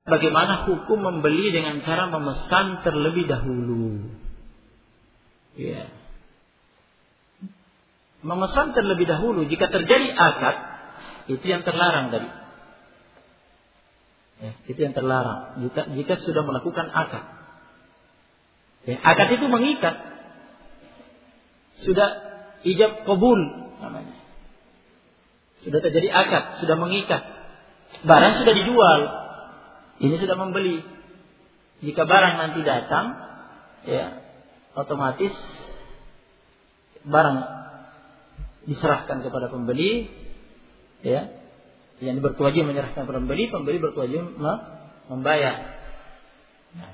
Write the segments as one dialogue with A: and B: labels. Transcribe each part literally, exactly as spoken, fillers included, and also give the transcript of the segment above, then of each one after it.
A: bagaimana hukum membeli dengan cara memesan terlebih dahulu. Ya. Memesan terlebih dahulu jika terjadi akad, itu yang terlarang tadi. Ya, itu yang terlarang jika jika sudah melakukan akad. Ya, akad itu mengikat. Sudah ijab qabul namanya. Sudah terjadi akad, sudah mengikat. Barang sudah dijual. Ini sudah membeli. Jika barang nanti datang, ya, otomatis barang diserahkan kepada pembeli, ya. Yang berkewajiban menyerahkan kepada pembeli, pembeli berkewajiban membayar. Nah.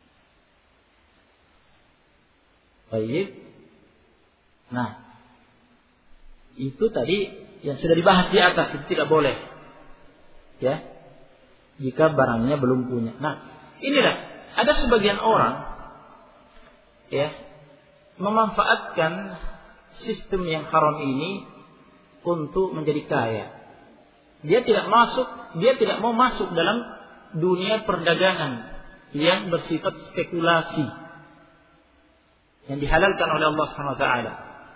A: Baik. Nah, itu tadi yang sudah dibahas di atas, itu tidak boleh. Ya. Jika barangnya belum punya. Nah, inilah ada sebagian orang, ya, memanfaatkan sistem yang haram ini untuk menjadi kaya. Dia tidak masuk, dia tidak mau masuk dalam dunia perdagangan yang bersifat spekulasi yang dihalalkan oleh Allah Subhanahu wa taala.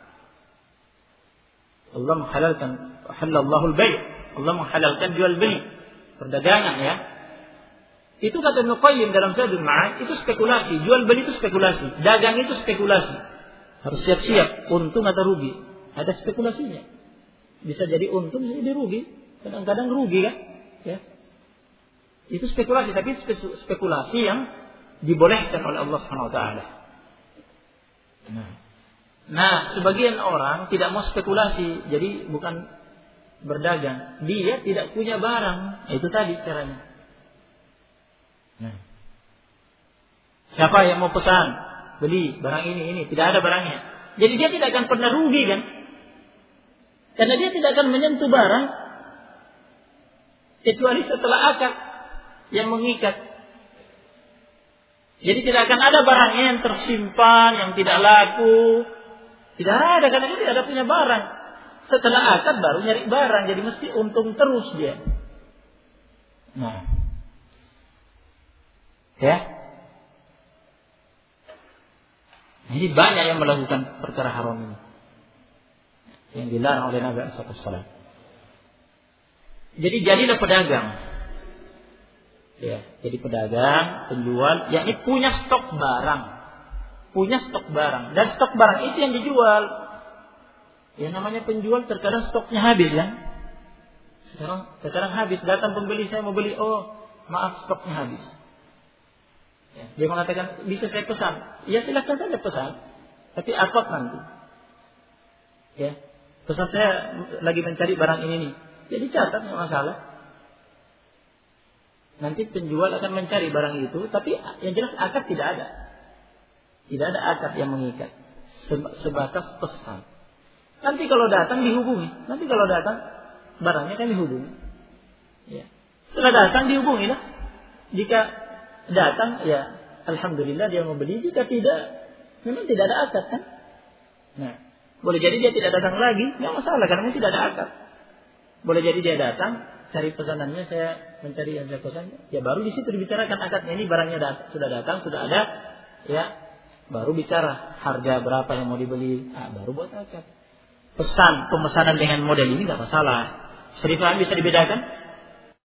A: Allah menghalalkan, halallahu al-bay'. Allah menghalalkan jual beli, perdagangan, ya. Itu kata Ibnu Qayyim dalam Zadul Ma'ad, itu spekulasi, jual beli itu spekulasi, dagang itu spekulasi. Harus siap-siap untung atau rugi. Ada spekulasinya. Bisa jadi untung, bisa jadi rugi. Kadang-kadang rugi, kan? Ya. Itu spekulasi, tapi spekulasi yang dibolehkan oleh Allah Subhanahu wa taala. Nah. Nah, sebagian orang tidak mau spekulasi, jadi bukan berdagang. Dia tidak punya barang. Itu tadi caranya. Nah. Siapa yang mau pesan, beli barang ini, ini. Tidak ada barangnya. Jadi dia tidak akan pernah rugi, kan? Karena dia tidak akan menyentuh barang kecuali setelah akad yang mengikat. Jadi tidak akan ada barangnya yang tersimpan, yang tidak laku. Tidak ada, karena dia tidak ada punya barang. Setelah akad baru nyari barang, jadi mesti untung terus dia. Nah, ya. Jadi banyak yang melakukan perkara haram ini, yang dilarang oleh Nabi shallallahu alaihi wasallam. Jadi jadilah pedagang. Ya, jadi pedagang, penjual, yakni punya stok barang. Punya stok barang. Dan stok barang itu yang dijual. Ya, namanya penjual terkadang stoknya habis, kan? Sekarang, sekarang habis. Datang pembeli, saya mau beli. Oh, maaf, stoknya habis. Ya, dia mengatakan, bisa saya pesan? Ya, silakan saja pesan. Tapi apa nanti? Ya, pesan saya lagi mencari barang ini nih. Jadi catat, nggak masalah. Nanti penjual akan mencari barang itu, tapi yang jelas akad tidak ada. Tidak ada akad yang mengikat. Sebatas pesan. Nanti kalau datang dihubungi. Nanti kalau datang barangnya kan dihubungi. Ya. Setelah datang dihubungi lah. Jika datang, ya alhamdulillah dia mau beli. Jika tidak, memang tidak ada akad, kan? Nah, boleh jadi dia tidak datang lagi, nggak masalah karena memang tidak ada akad. Boleh jadi dia datang, cari pesanannya, saya mencari yang saya pesan. Ya baru di situ dibicarakan akadnya. Ini barangnya dat- sudah datang, sudah ada, ya. Baru bicara harga berapa yang mau dibeli. Ah, baru buat akad. Pesan, pemesanan dengan model ini nggak masalah. Syarifah bisa dibedakan?